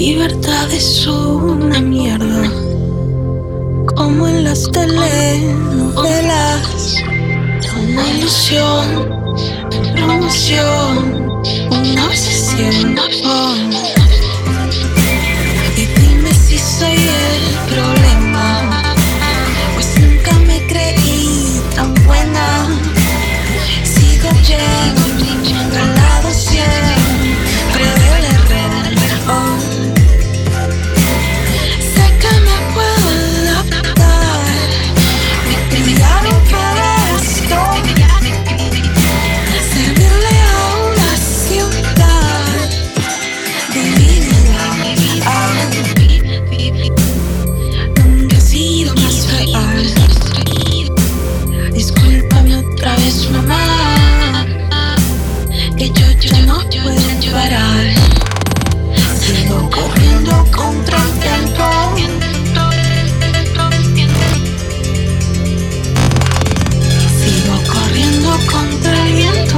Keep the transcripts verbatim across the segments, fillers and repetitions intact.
libertad es una mierda, como en las telenovelas. Una ilusión, promoción, una obsesión. Y dime si soy el problema, pues nunca me creí tan buena. Sigo yendo al lado siempre del error. Sé que me puedo adaptar, me criaron para esto, servirle a una ciudad de mi vida. Nunca he sido más real. Discúlpame otra vez, mamá, que yo ya no puedo parar. Sigo corriendo contra el tiempo. Sigo corriendo contra el viento.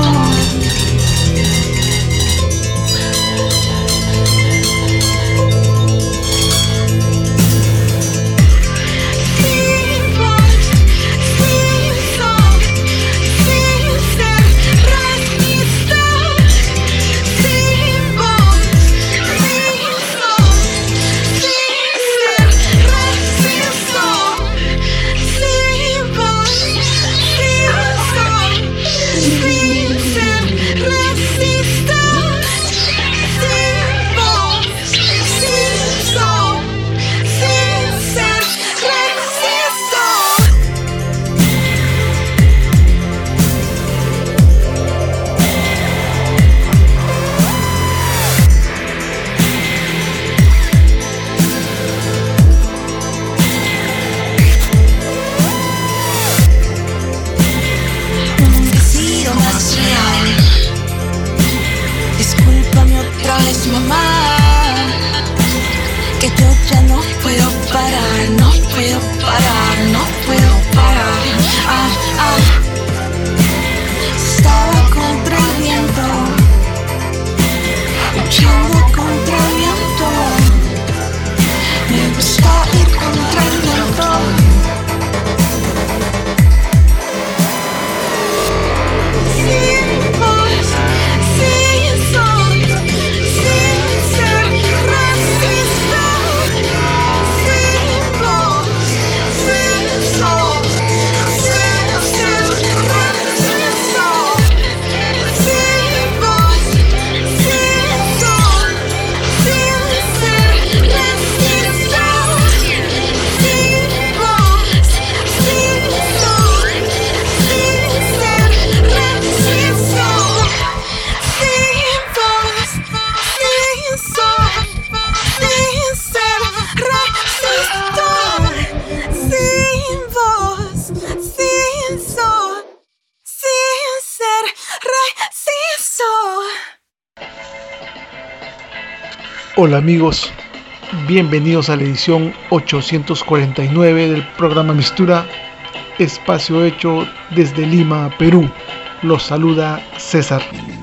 Hola amigos, bienvenidos a la edición ochocientos cuarenta y nueve del programa Mistura, espacio hecho desde Lima, Perú. Los saluda César.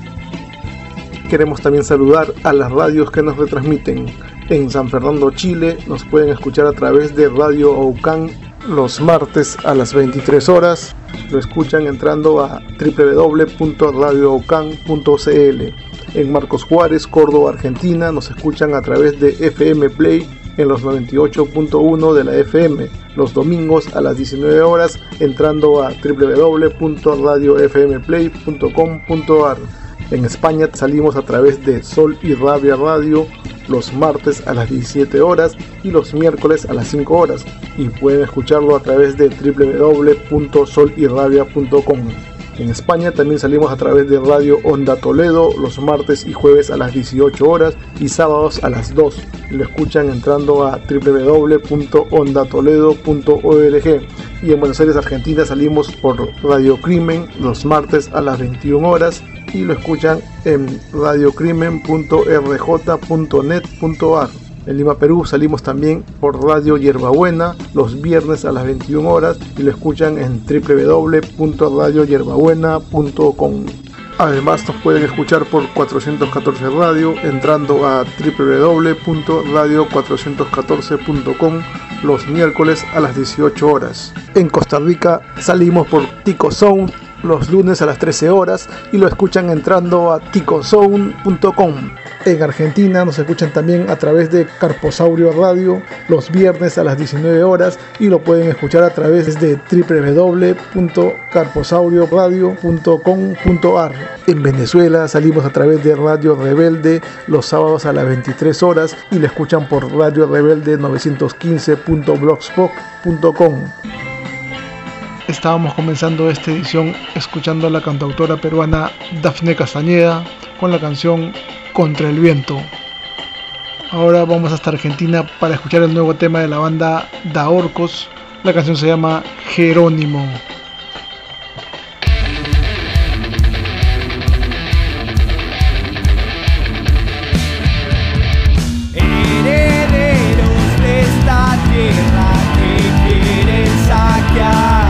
Queremos también saludar a las radios que nos retransmiten. En San Fernando, Chile, nos pueden escuchar a través de Radio Aucán los martes a las veintitrés horas. Lo escuchan entrando a doble u doble u doble u punto radio aucán punto c l. En Marcos Juárez, Córdoba, Argentina, nos escuchan a través de F M Play en los noventa y ocho punto uno de la F M, los domingos a las diecinueve horas, entrando a doble u doble u doble u punto radio f m play punto com punto a r. En España salimos a través de Sol y Rabia Radio los martes a las diecisiete horas y los miércoles a las cinco horas, y pueden escucharlo a través de doble u doble u doble u punto sol y rabia punto com. En España también salimos a través de Radio Onda Toledo los martes y jueves a las dieciocho horas y sábados a las dos. Lo escuchan entrando a doble u doble u doble u punto onda toledo punto org. Y en Buenos Aires, Argentina, salimos por Radio Crimen los martes a las veintiuna horas y lo escuchan en radio crimen punto r j punto net punto a r. En Lima, Perú, salimos también por Radio Hierbabuena los viernes a las veintiuna horas y lo escuchan en doble u doble u doble u punto radio hierbabuena punto com. Además nos pueden escuchar por cuatrocientos catorce Radio entrando a doble u doble u doble u punto radio cuatrocientos catorce punto com los miércoles a las dieciocho horas. En Costa Rica salimos por Tico Sound los lunes a las trece horas y lo escuchan entrando a tico sound punto com. En Argentina nos escuchan también a través de Carposaurio Radio los viernes a las diecinueve horas y lo pueden escuchar a través de doble u doble u doble u punto carposaurio radio punto com punto a r. En Venezuela salimos a través de Radio Rebelde los sábados a las veintitrés horas y lo escuchan por Radio Rebelde novecientos quince punto blogspot punto com. Estábamos comenzando esta edición escuchando a la cantautora peruana Dafne Castañeda con la canción Contra el Viento. Ahora vamos hasta Argentina para escuchar el nuevo tema de la banda Daorcos. La canción se llama Jerónimo. Herederos de esta tierra que quieren saquear.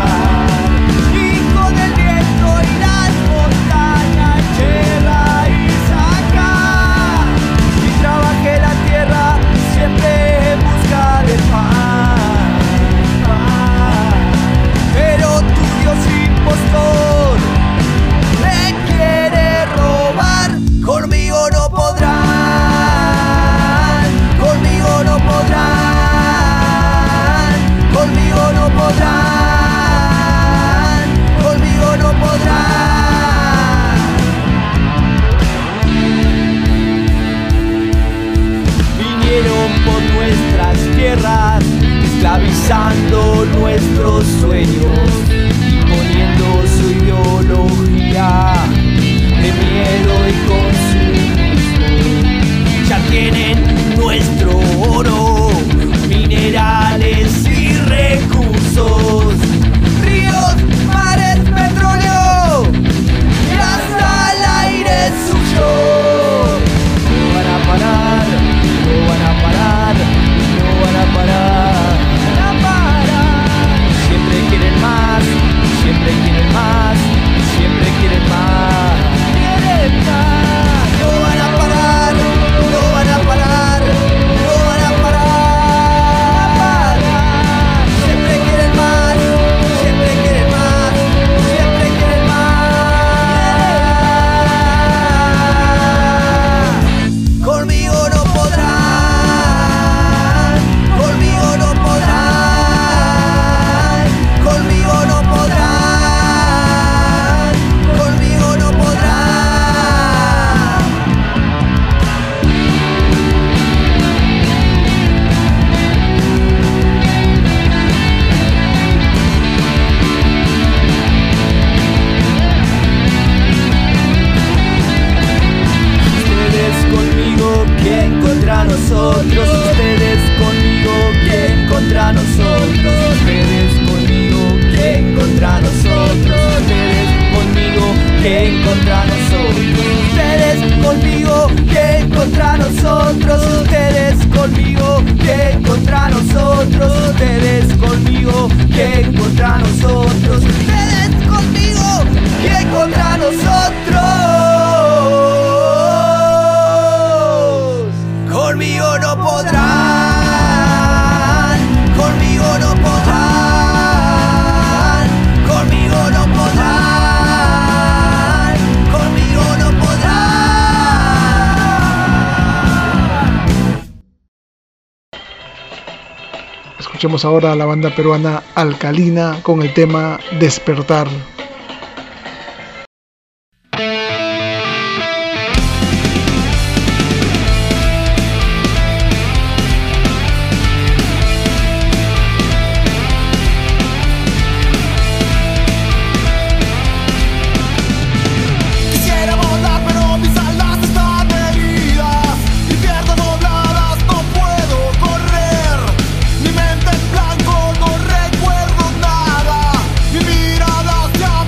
Esclavizando nuestros sueños y poniendo su ideología de miedo y consumo. Ya tienen nuestro oro, minerales y recursos, ríos, mares, petróleo y hasta el aire suyo. No van a parar, no van a parar, no van a parar. Siempre quieren más, siempre quieren más, quieren más. No van a parar, no van a parar, no van a parar. Siempre quieren más, siempre quieren más, siempre quieren más. Conmigo no podrán, conmigo no podrán, conmigo no podrán. ¿Quién contra nosotros? Ustedes conmigo, ¿quién contra nosotros? Ustedes conmigo, ¿quién contra nosotros? Ustedes conmigo, ¿quién contra nosotros? Ustedes conmigo, ¿quién contra nosotros? Ustedes conmigo, ¿quién contra nosotros? Ustedes conmigo, ¿quién contra nosotros? Ustedes conmigo, ¿quién contra nosotros? Conmigo no podrán, conmigo no podrán, conmigo no podrán, conmigo no podrán. Escuchemos ahora a la banda peruana Alcalina con el tema Despertar. Mi mente en blanco, no recuerdo nada. Mi mirada hacia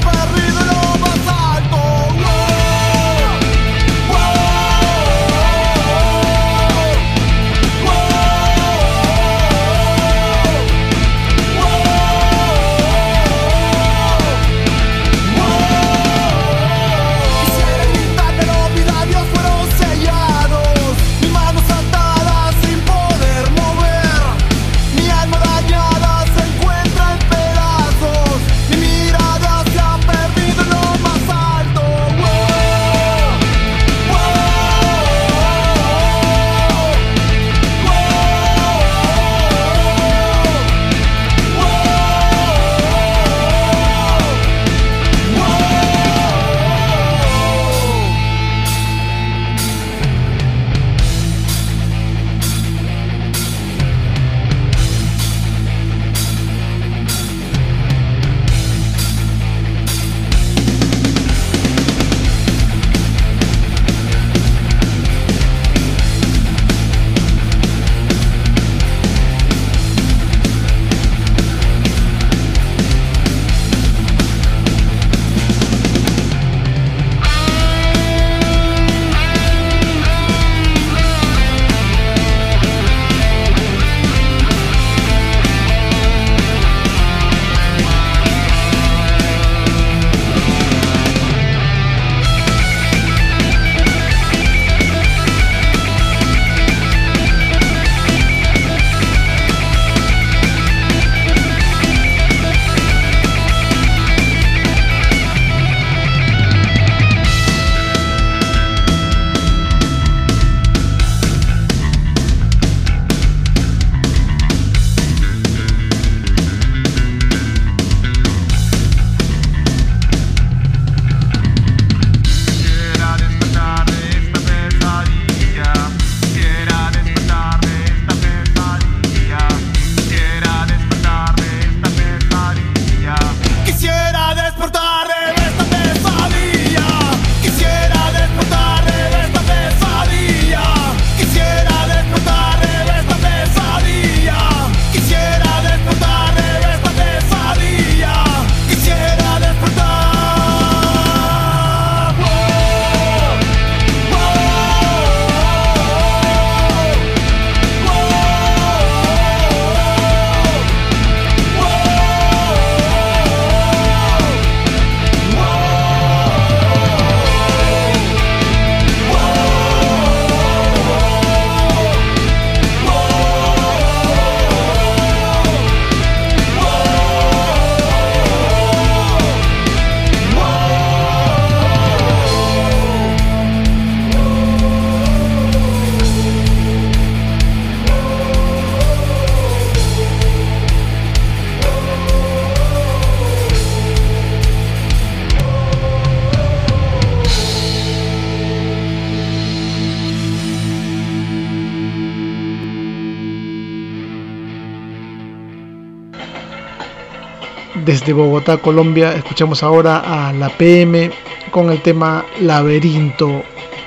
Desde Bogotá, Colombia, escuchamos ahora a La P M con el tema Laberinto.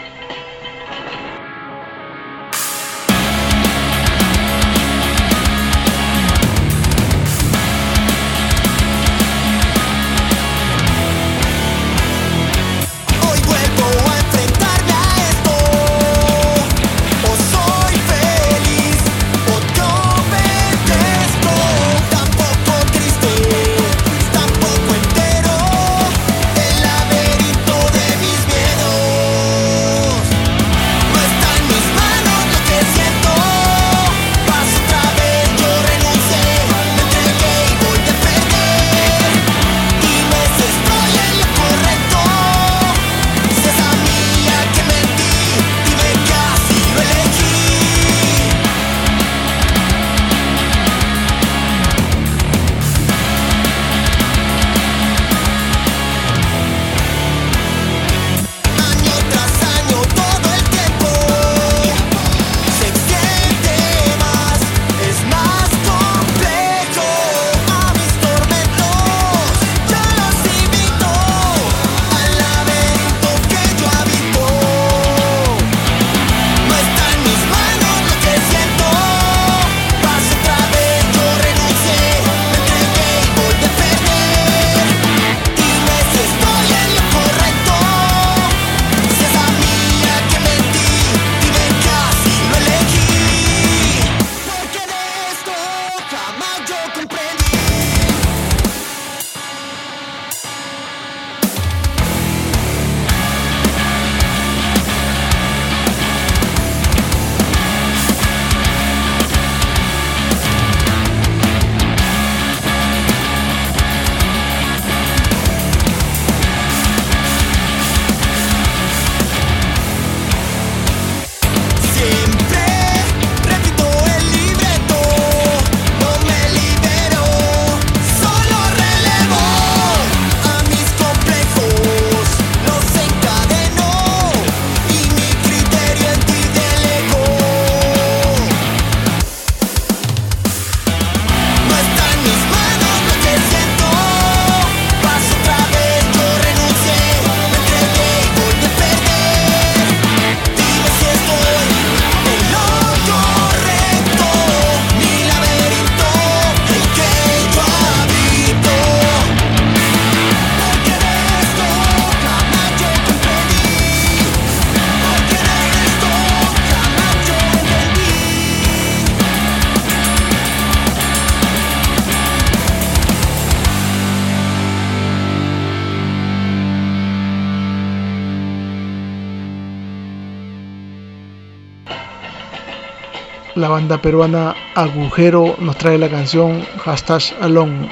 La banda peruana Agujero nos trae la canción Hashtag Alone.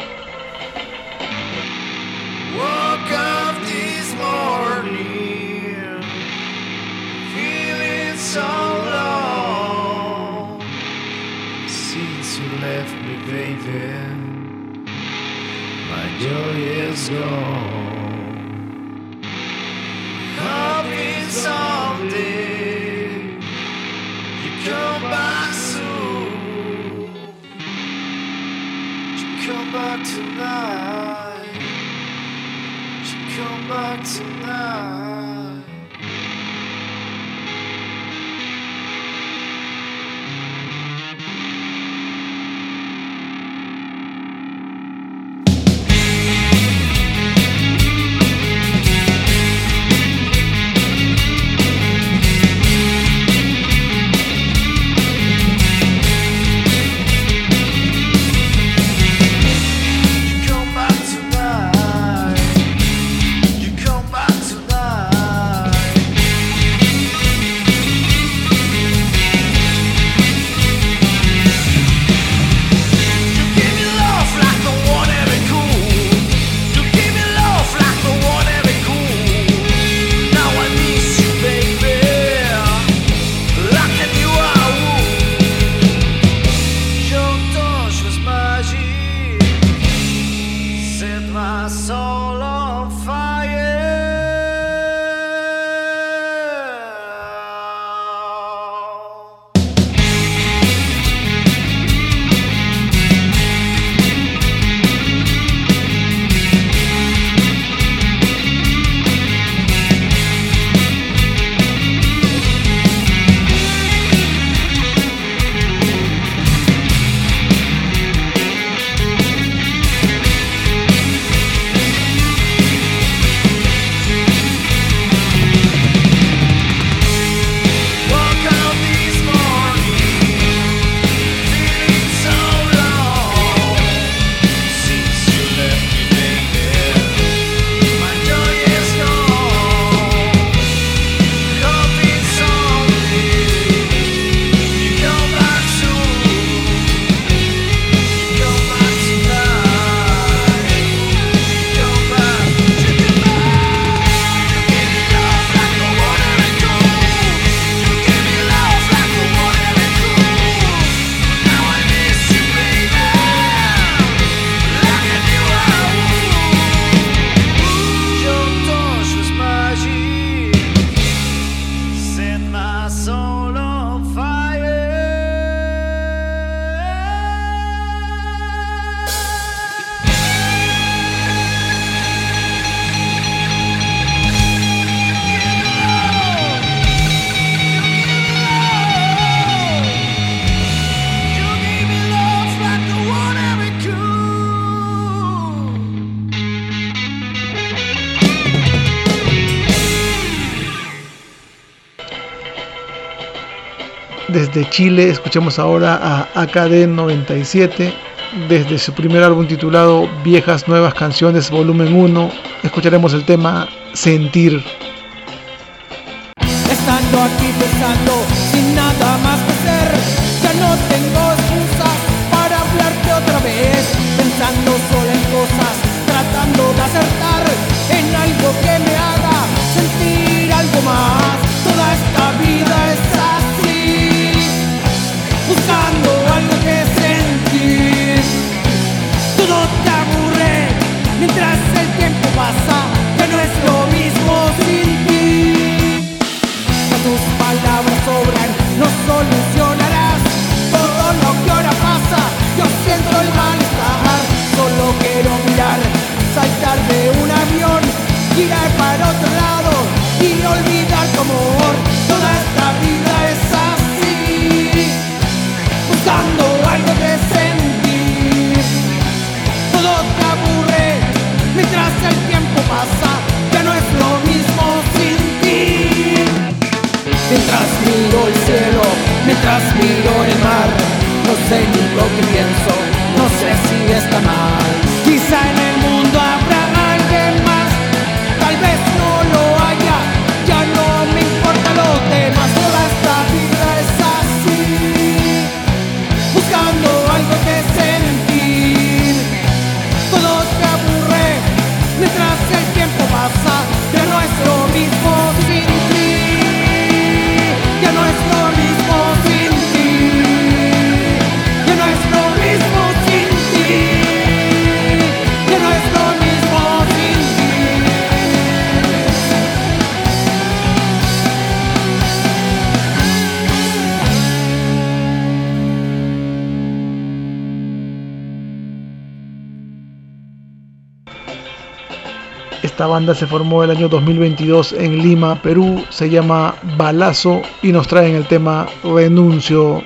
Woke up this morning, feeling so low. Since you left me, baby, my joy is gone. Hoping someday you come back soon. You come back tonight. You come back tonight. You come back tonight. Desde Chile escuchamos ahora a A K D noventa y siete. Desde su primer álbum titulado Viejas Nuevas Canciones Volumen uno, escucharemos el tema Sentir. Estando aquí pensando, sin nada más que hacer, ya no tengo excusas para hablarte otra vez. Pensando solo en cosas, tratando de acertar en algo que me haga sentir algo más. Toda esta vida es así, buscando algo que sentir. Todo te aburre mientras el tiempo pasa, ya no es lo mismo sin ti. Ya tus palabras sobran, no solucionarás todo lo que ahora pasa. Yo siento el malestar, solo quiero mirar, saltar de un avión, girar para otro lado y olvidar tu amor. Toda esta vida es así, buscando algo que sentir. Todo te aburre mientras el tiempo pasa, ya no es lo mismo sin ti. Mientras miro el cielo, mientras miro el mar, no sé ni lo que pienso, no sé si está mal. Quizá en el mundo habrá alguien más, tal vez no lo haya, ya no me importa lo demás. Toda esta vida es así, buscando algo que sentir. Todo te aburre mientras el tiempo pasa, ya no es lo mismo sin ti. Ya no es lo mismo sin ti. Ya no es lo mismo sin ti. Ya no es lo mismo sin ti. Esta banda se formó el año dos mil veintidós en Lima, Perú. Se llama Balazo y nos traen el tema Renuncio.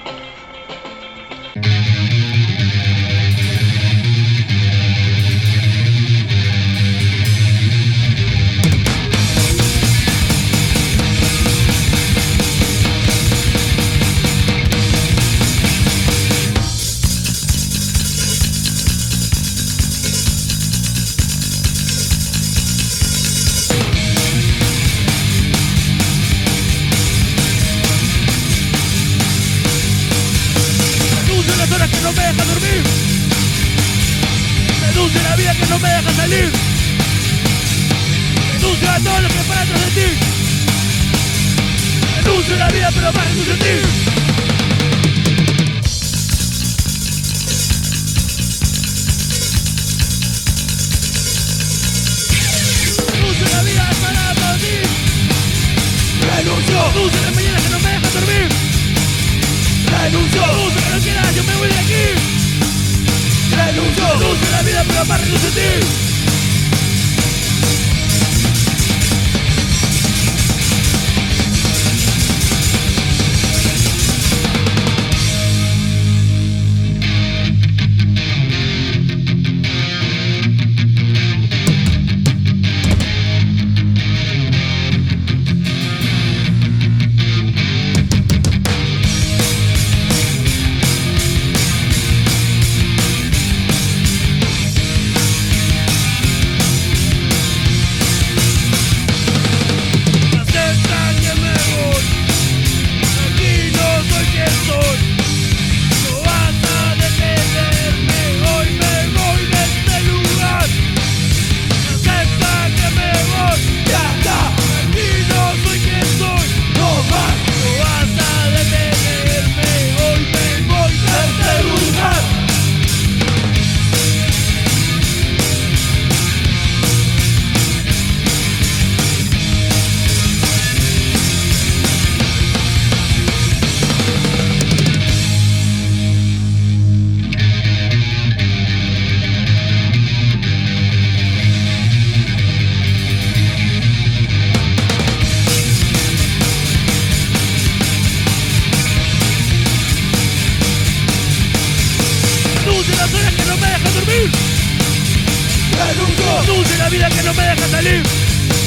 Renuncio a la vida que no me deja salir.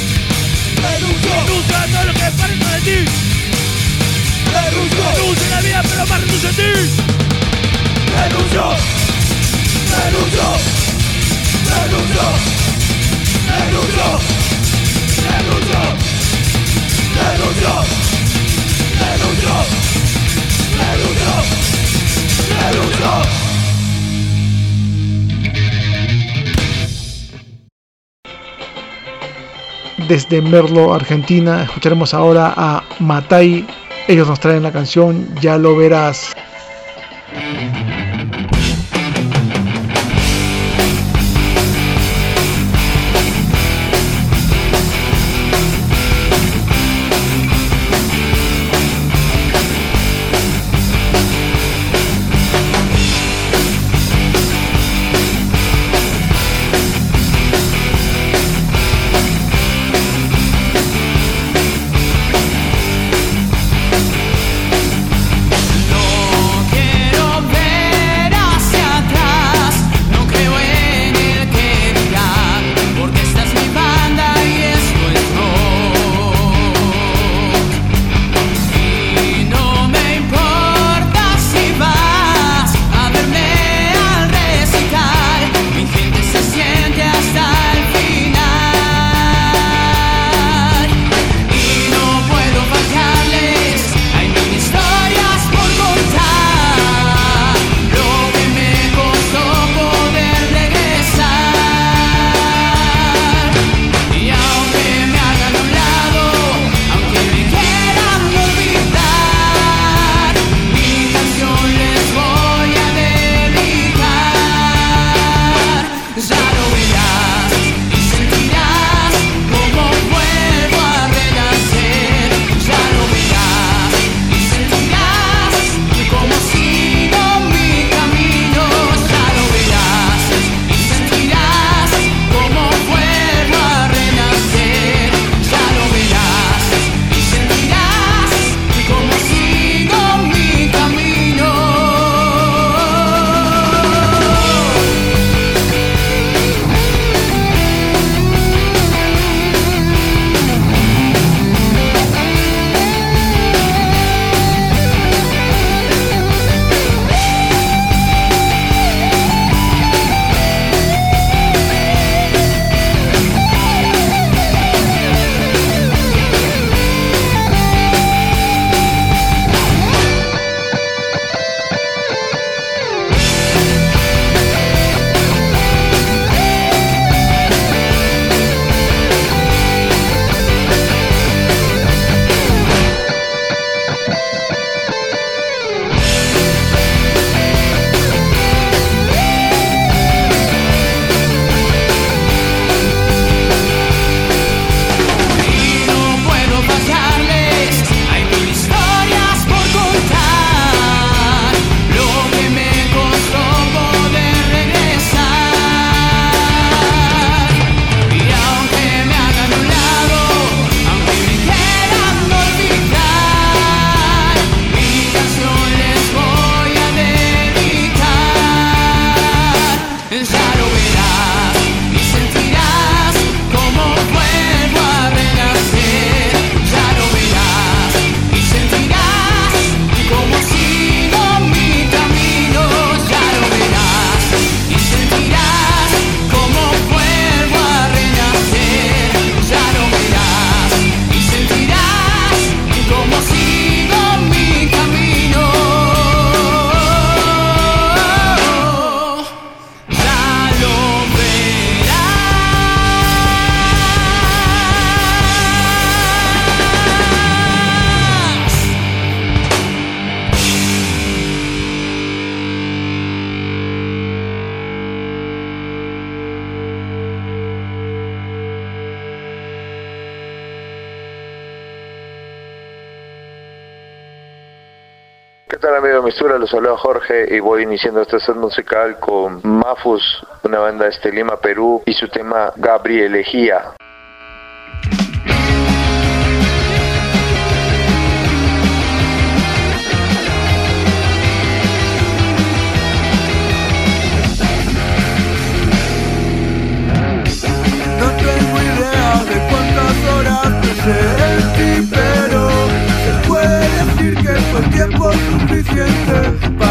Renuncio, renuncio a todo lo que parezca de ti. Renuncio, renuncio a la vida Renuncio, renuncio, renuncio, renuncio, renuncio, renuncio, renuncio, renuncio, renuncio. Desde Merlo, Argentina, escucharemos ahora a Matai. Ellos nos traen la canción Ya lo verás. ¿Qué tal, amigo de Mistura? Los saluda Jorge y voy iniciando este set musical con Mafus, una banda de Lima, Perú, y su tema Gabrielejía. No tengo idea de cuántas horas pasé en ti, pero se puede decir que fue tiempo suficiente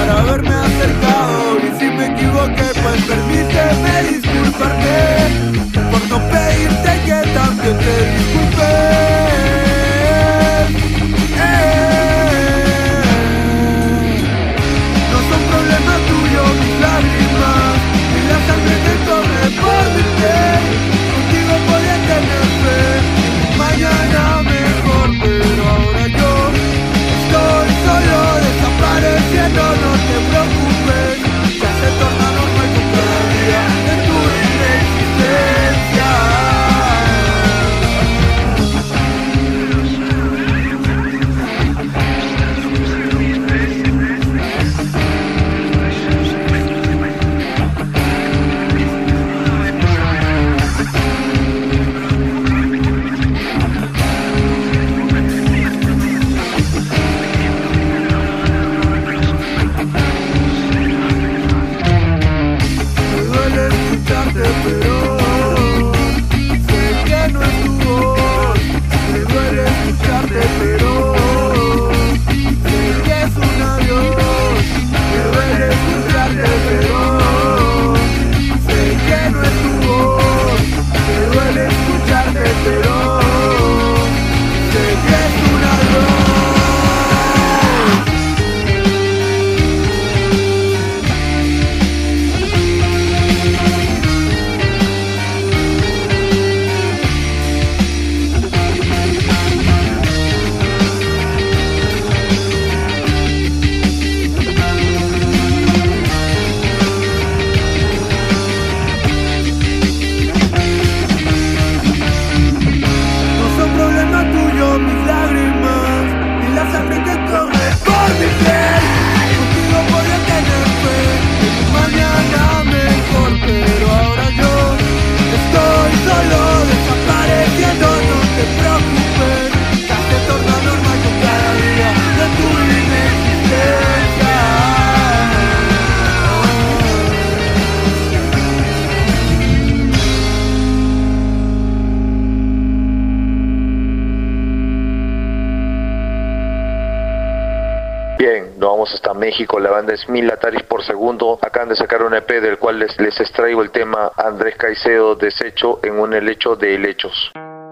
Bien, nos vamos hasta México. La banda es Mil Ataris por segundo. Acaban de sacar un E P del cual les, les extraigo el tema Andrés Caicedo, Desecho en un helecho de helechos.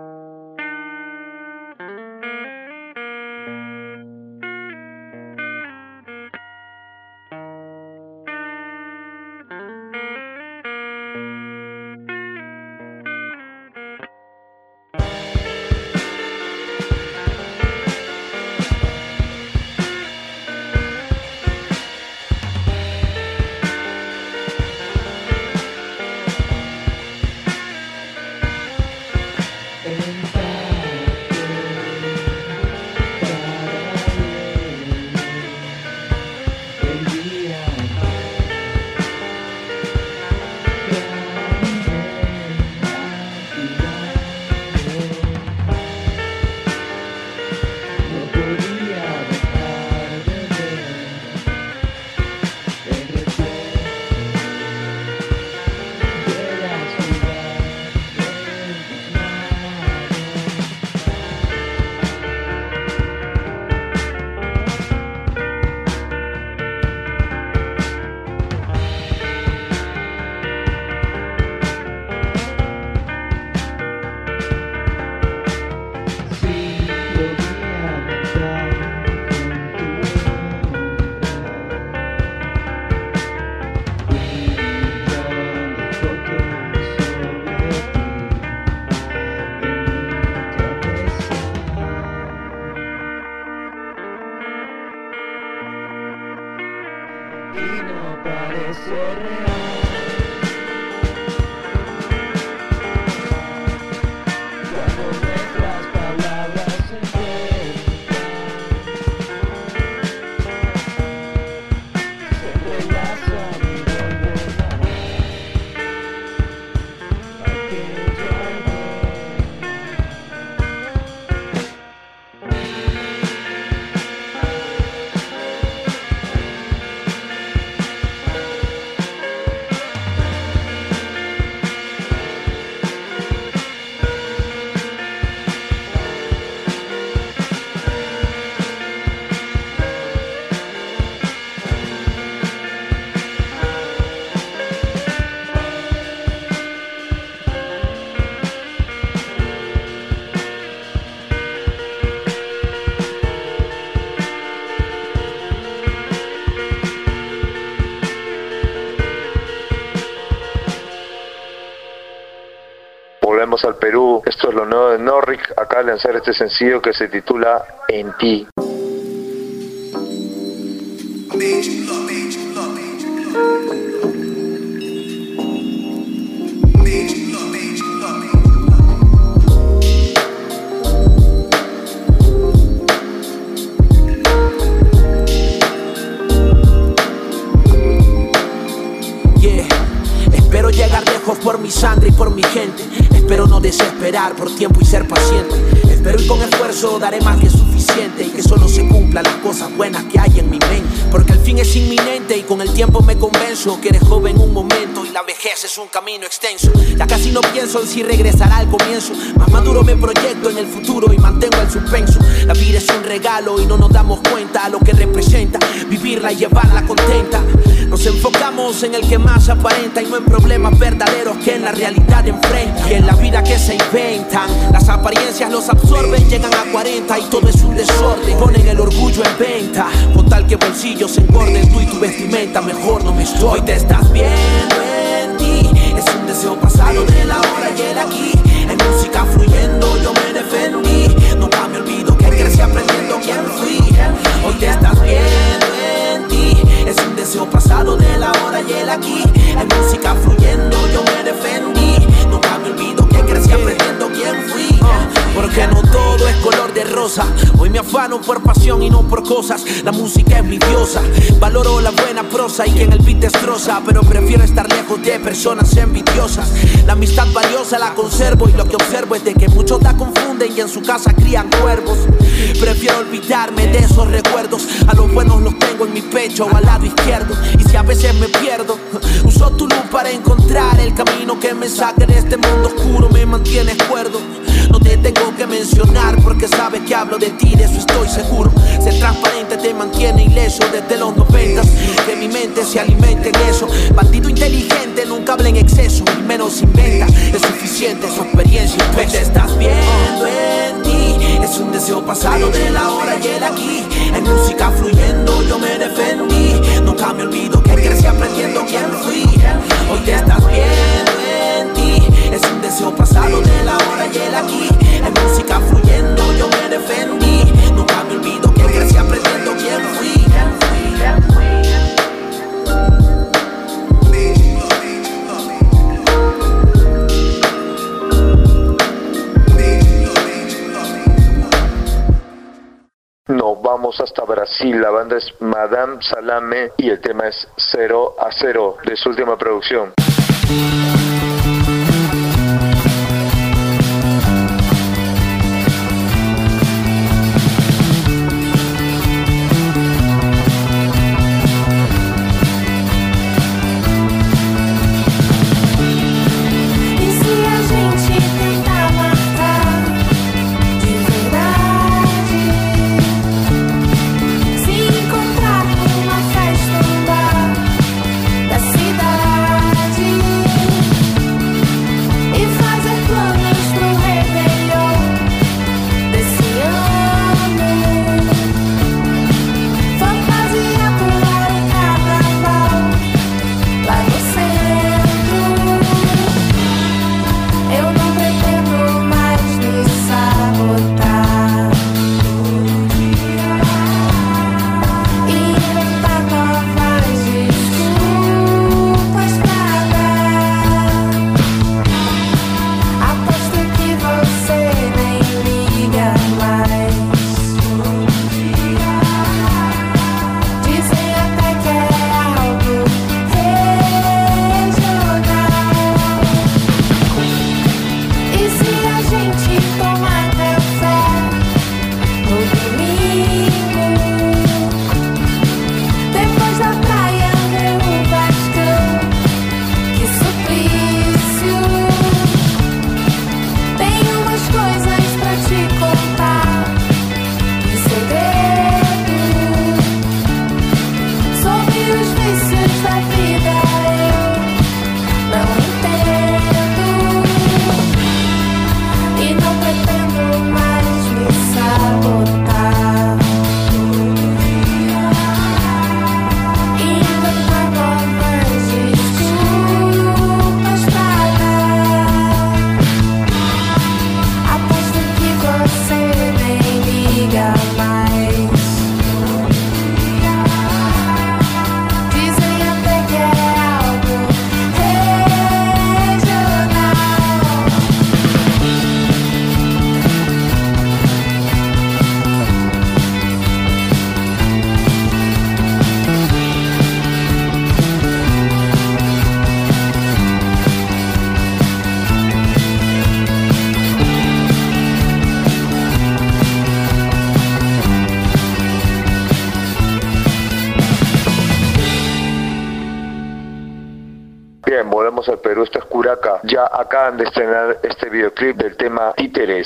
Volvemos al Perú. Esto es lo nuevo de Norric. Acaba de lanzar este sencillo que se titula En Ti. Por mi sangre y por mi gente. Espero no desesperar por tiempo y ser paciente. Espero y con esfuerzo daré más que suficiente, y que solo se cumplan las cosas buenas que hay en mi mente. Porque el fin es inminente y con el tiempo me convenzo que eres joven un momento y la vejez es un camino extenso. Ya casi no pienso en si regresará al comienzo. Más maduro me proyecto en el futuro y mantengo el suspenso. La vida es un regalo y no nos damos cuenta a lo que representa vivirla y llevarla contenta. Nos enfocamos en el que más aparenta y no en problemas verdaderos que en la realidad enfrenta. Y en la vida que se inventan, las apariencias los absorben, llegan a cuarenta y todo es un desorden. Ponen el orgullo en venta, con tal que bolsillos se engorden. Tú y tu vestimenta, mejor no me estoy. Hoy te estás viendo en ti, es un deseo pasado de la hora y el aquí. En música fluyendo yo me defendí, nunca me olvido que crecí aprendiendo quién fui. Hoy te estás viendo en ti, es un deseo pasado de la hora y el aquí. En música fluyendo yo me defendí, nunca me olvido que crecí aprendiendo quién fui. Porque no todo es color de rosa. Hoy me afano por pasión y no por cosas. La música es mi diosa. Valoro la buena prosa y quien el beat destroza, pero prefiero estar lejos de personas envidiosas. La amistad valiosa la conservo y lo que observo es de que muchos la confunden y en su casa crían cuervos. Prefiero olvidarme de esos recuerdos. A los buenos los tengo en mi pecho o al lado izquierdo. Y si a veces me pierdo, uso tu luz para encontrar el camino que me saque de este mundo oscuro. Me mantienes cuerdo. No te tengo que mencionar porque sabe que hablo de ti, de eso estoy seguro. Ser transparente te mantiene ileso desde los noventas. Que mi mente se alimente en eso. Bandido inteligente nunca habla en exceso y menos inventa. Es suficiente su experiencia y peso. Te estás viendo en ti. Es un deseo pasado de la hora y el aquí. En música fluyendo yo me defendí. Nunca me olvido que crecí aprendiendo quién fui. Hoy te estás viendo en ti. Es un deseo pasado de la hora y el aquí. En música fluyendo yo me defendí. Nunca me olvido que crecí aprendiendo quién fui. Nos vamos hasta Brasil. La banda es Madame Salame y el tema es Cero a Cero de su última producción. Bien, volvemos al Perú, esto es Curaca. Ya acaban de estrenar este videoclip del tema Títeres.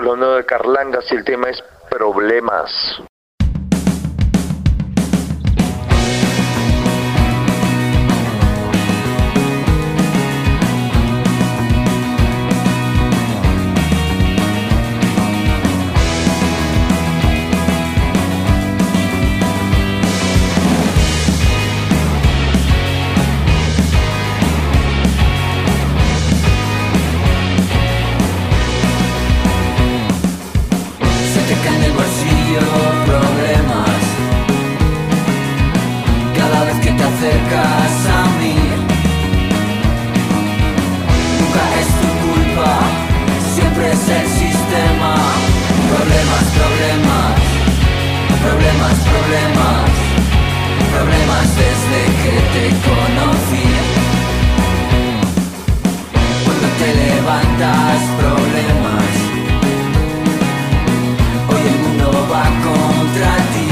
es lo nuevo de Carlangas y el tema es Problemas. Acercas a mí, nunca es tu culpa, siempre es el sistema. Problemas, problemas, problemas, problemas, problemas desde que te conocí. Cuando te levantas, problemas, hoy el mundo va contra ti.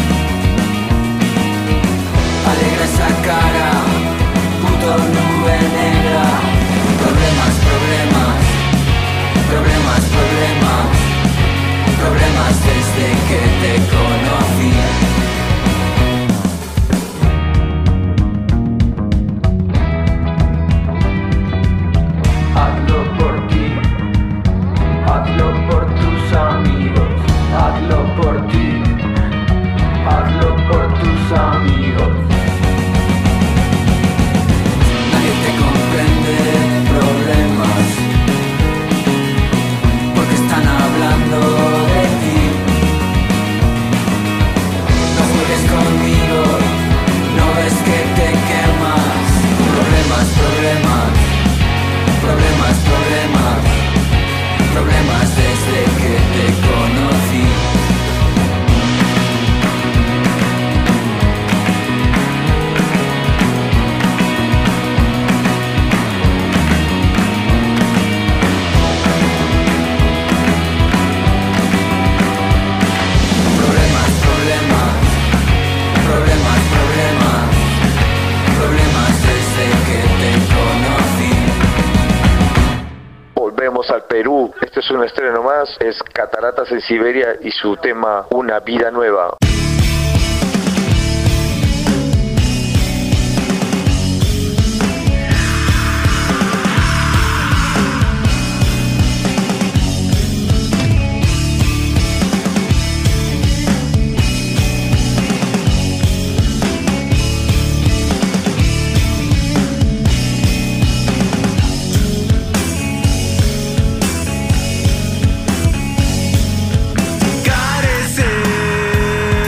Alegra esa cara, puto nube negra. Problemas, problemas, problemas, problemas, problemas desde que te conocí. Hazlo por ti, hazlo por tus amigos, hazlo por ti, hazlo por tus amigos. Te comprende problemas porque están hablando de ti. No juegues conmigo, no ves que te quemas. Problemas, problemas, problemas, problemas, problemas desde que te conocí. Volvemos al Perú. Este es un estreno más. Es Cataratas en Siberia y su tema Una Vida Nueva. Carecer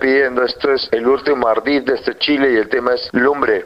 pidiendo. Esto es el último ardid de este Chile y el tema es Lumbre.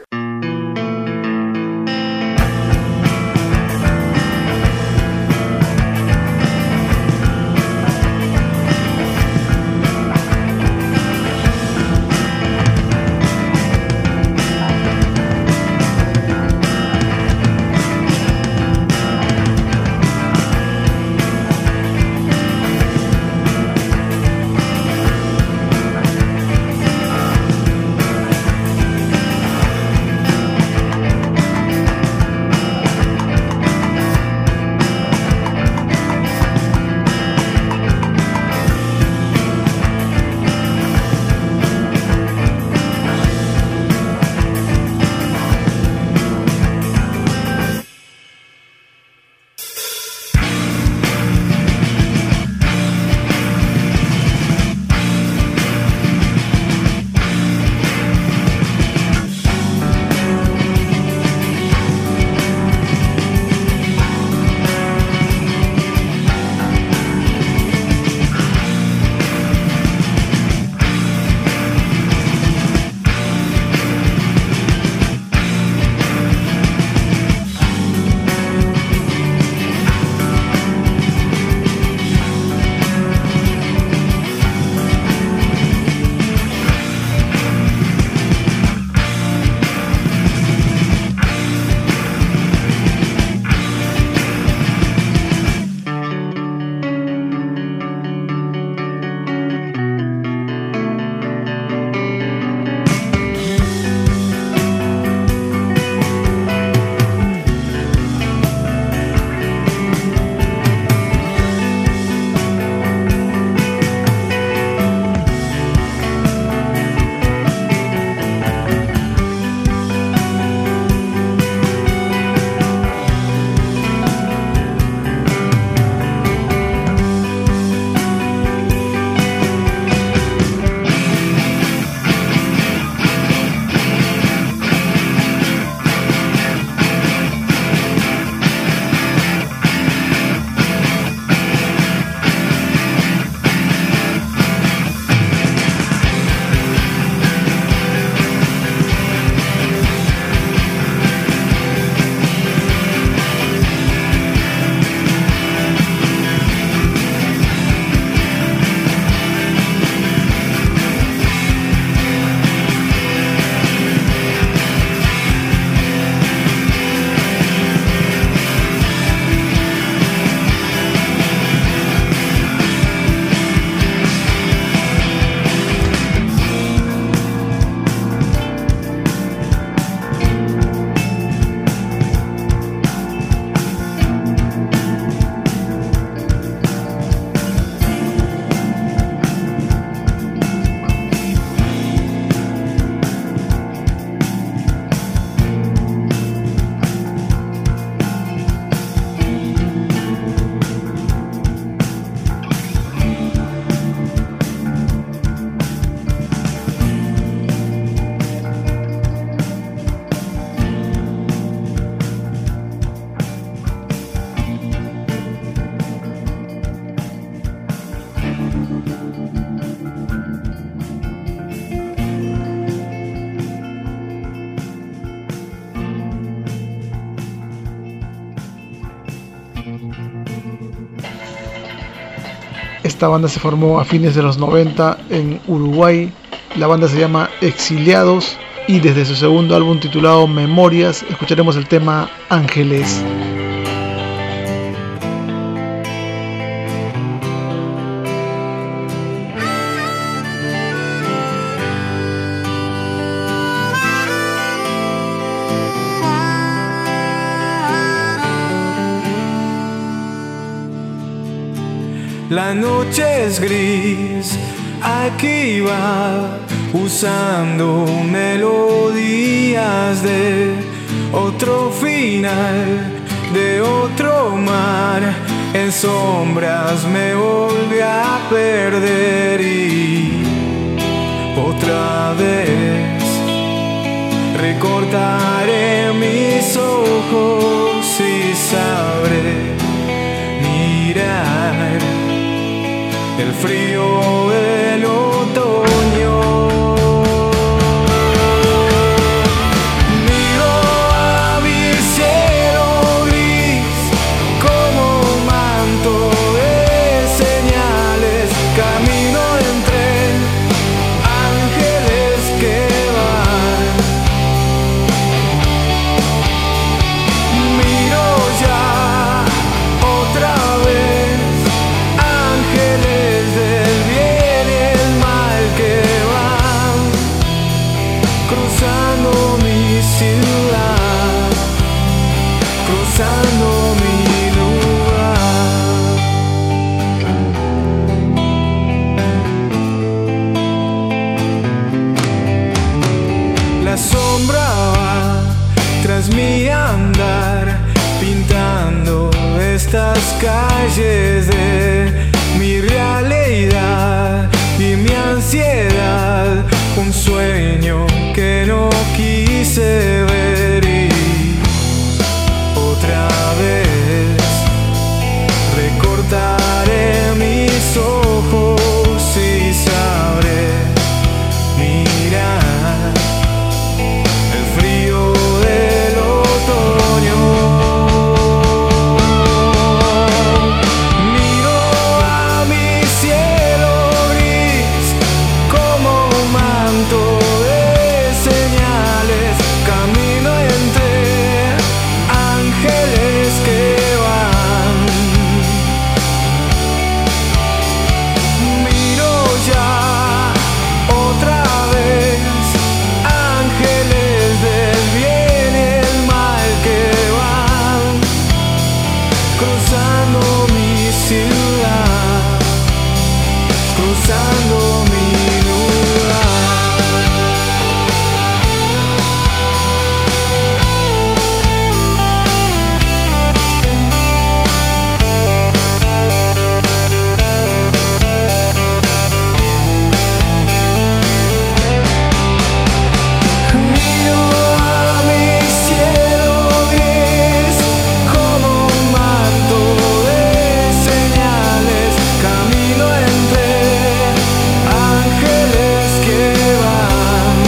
Esta banda se formó a fines de los noventa en Uruguay. La banda se llama Exiliados y desde su segundo álbum titulado Memorias escucharemos el tema Ángeles. La noche es gris, aquí va, usando melodías de otro final, de otro mar. En sombras me volví a perder y otra vez recortaré mis ojos y sabré mirar el frío del otoño. ansiedad, un sueño que no quise ver y otra vez recortaré mis ojos y sabré mirar el frío del otoño. Miro a mi cielo gris como un manto de señales, camino entre ángeles que van. Miro ya otra vez ángeles del bien y el mal que van cruzando mi ciudad, cruzando mi lugar. Miro a mi cielo gris como un manto de señales, camino entre ángeles que van.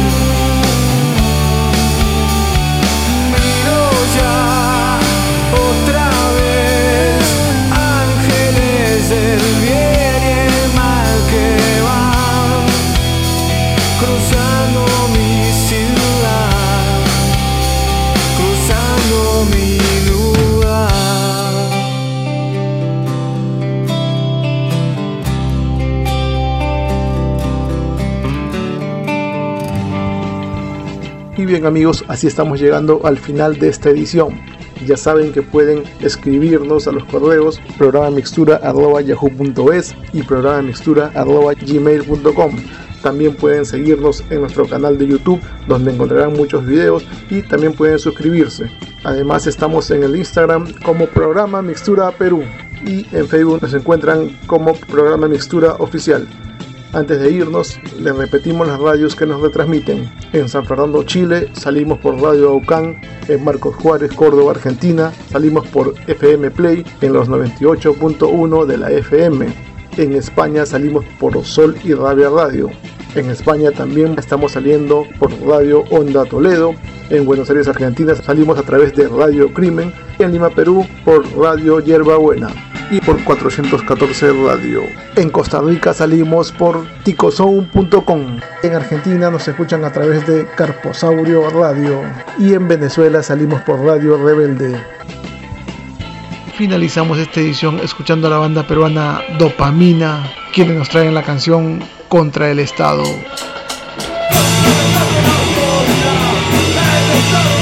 Miro ya otra vez ángeles del bien y el mal que van cruzando mi ciudad, cruzando mi lugar. Y bien amigos, así estamos llegando al final de esta edición. Ya saben que pueden escribirnos a los correos programamixtura arroba yahoo punto es y programamixtura arroba gmail punto com. También pueden seguirnos en nuestro canal de YouTube, donde encontrarán muchos videos, y también pueden suscribirse. Además estamos en el Instagram como Programa Mixtura Perú y en Facebook nos encuentran como Programa Mixtura Oficial. Antes de irnos, les repetimos las radios que nos retransmiten. En San Fernando, Chile, salimos por Radio Aucán. En Marcos Juárez, Córdoba, Argentina, salimos por F M Play en los noventa y ocho punto uno de la F M. En España salimos por Sol y Rabia Radio. En España también estamos saliendo por Radio Onda Toledo. En Buenos Aires, Argentina, salimos a través de Radio Crimen. Y en Lima, Perú, por Radio Hierbabuena y por cuatrocientos catorce Radio. En Costa Rica salimos por ticozone punto com. En Argentina nos escuchan a través de Carposaurio Radio. Y en Venezuela salimos por Radio Rebelde. Finalizamos esta edición escuchando a la banda peruana Dopamina, quienes nos traen la canción Contra el Estado. Contra el Estado.